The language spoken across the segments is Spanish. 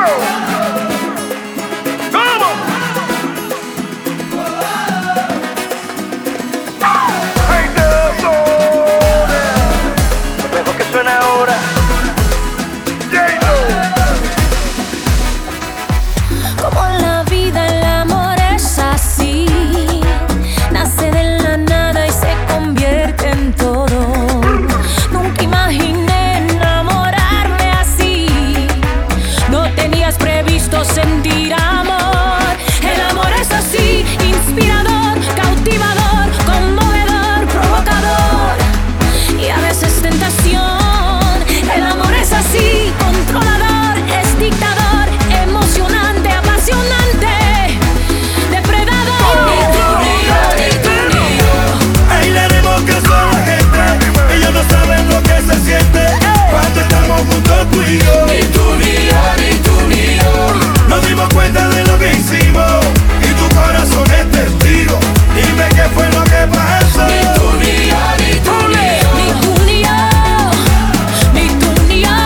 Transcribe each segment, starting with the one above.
Como la vida, el amor es así. Nace de la nada y se convierte en todo. Nunca imaginé enamorarme así. No tenías previsto sentir amor. El amor es así, inspirador, cautivador, conmovedor, provocador y a veces tentación. El amor es así, controlador, es dictador, emocionante, apasionante, depredador. Ahí le haremos caso a la gente. Ellos no saben lo que se siente cuando estamos juntos tú y yo. Ni tú ni yo, ni tú ni yo. Nos dimos cuenta de lo que hicimos y tu corazón es testigo. Dime qué fue lo que pasó. Ni tú ni yo, ni tú ni yo. Ni tú ni yo, ni tú ni yo.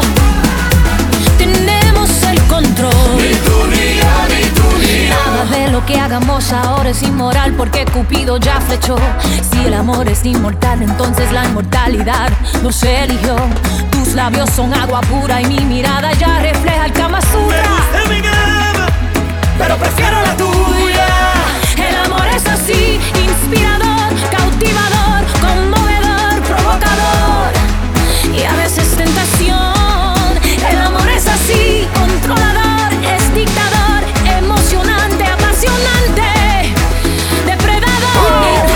Tenemos el control. Ni tú ni yo, ni tú ni yo. Nada de lo que hagamos ahora es inmoral porque Cupido ya flechó. Si el amor es inmortal, entonces la inmortalidad nos eligió. Tus labios son agua pura y mi mirada ya refleja el Kama Sutra. Me gusta mi cama, Pero prefiero la tuya. El amor es así, inspirador, cautivador, conmovedor, provocador y a veces tentación. El amor es así, controlador, es dictador, emocionante, apasionante, depredador.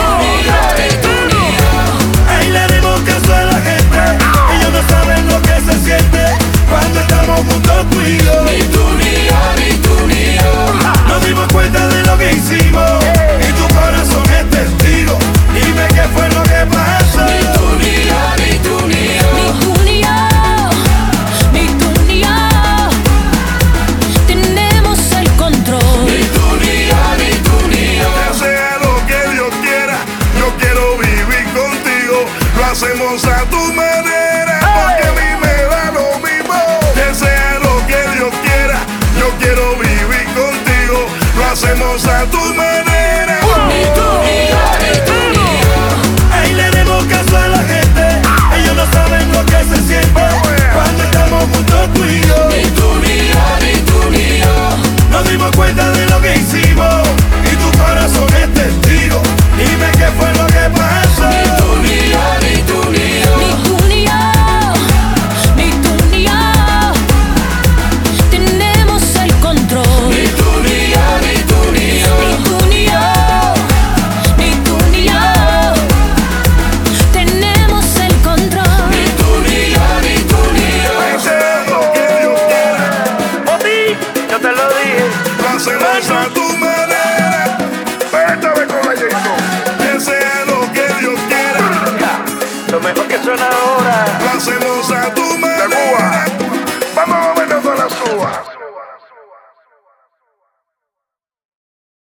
ahí le haremos caso a la gente. Ellos no saben lo que se siente cuando estamos juntos tú y yo. Ni tú ni yo, ni tú ni yo. Nos dimos cuenta de lo que hicimos y tu corazón es testigo. Dime qué fue lo que pasó. Ni tú ni yo, ni tú ni yo. Ni tú ni yo, ni tú ni yo. Tenemos el control. Ni tú ni yo, ni tú ni yo. Que sea lo que Dios quiera, yo quiero vivir contigo. Lo hacemos a tu manera, porque a mí me da lo mismo. Que sea lo que Dios quiera, yo quiero vivir contigo. Lo hacemos a tu manera. Ni tú ni yo, ni tú ni yo. Ahí le haremos caso a la gente. Ellos no saben lo que se siente cuando estamos juntos tú y yo. Ni tú ni yo, ni tú ni yo. Nos dimos cuenta de lo que hicimos y tu corazón es testigo. Dime qué fue lo que pasó. Ni tú ni yo, ni tú ni yo. Ni tú ni yo, ni tú ni yo. Tenemos el control. Ni tú ni yo, ni tú ni yo. Ni tú ni yo, ni tú ni yo. Tenemos el control. Ni tú ni yo, ni tú ni yo. Que sea lo que Dios quiera, Yo te lo dije. lo hacemos a tu manera. Espérate con la Jason. Que sea lo que Dios quiera. Lo mejor que suena ahora.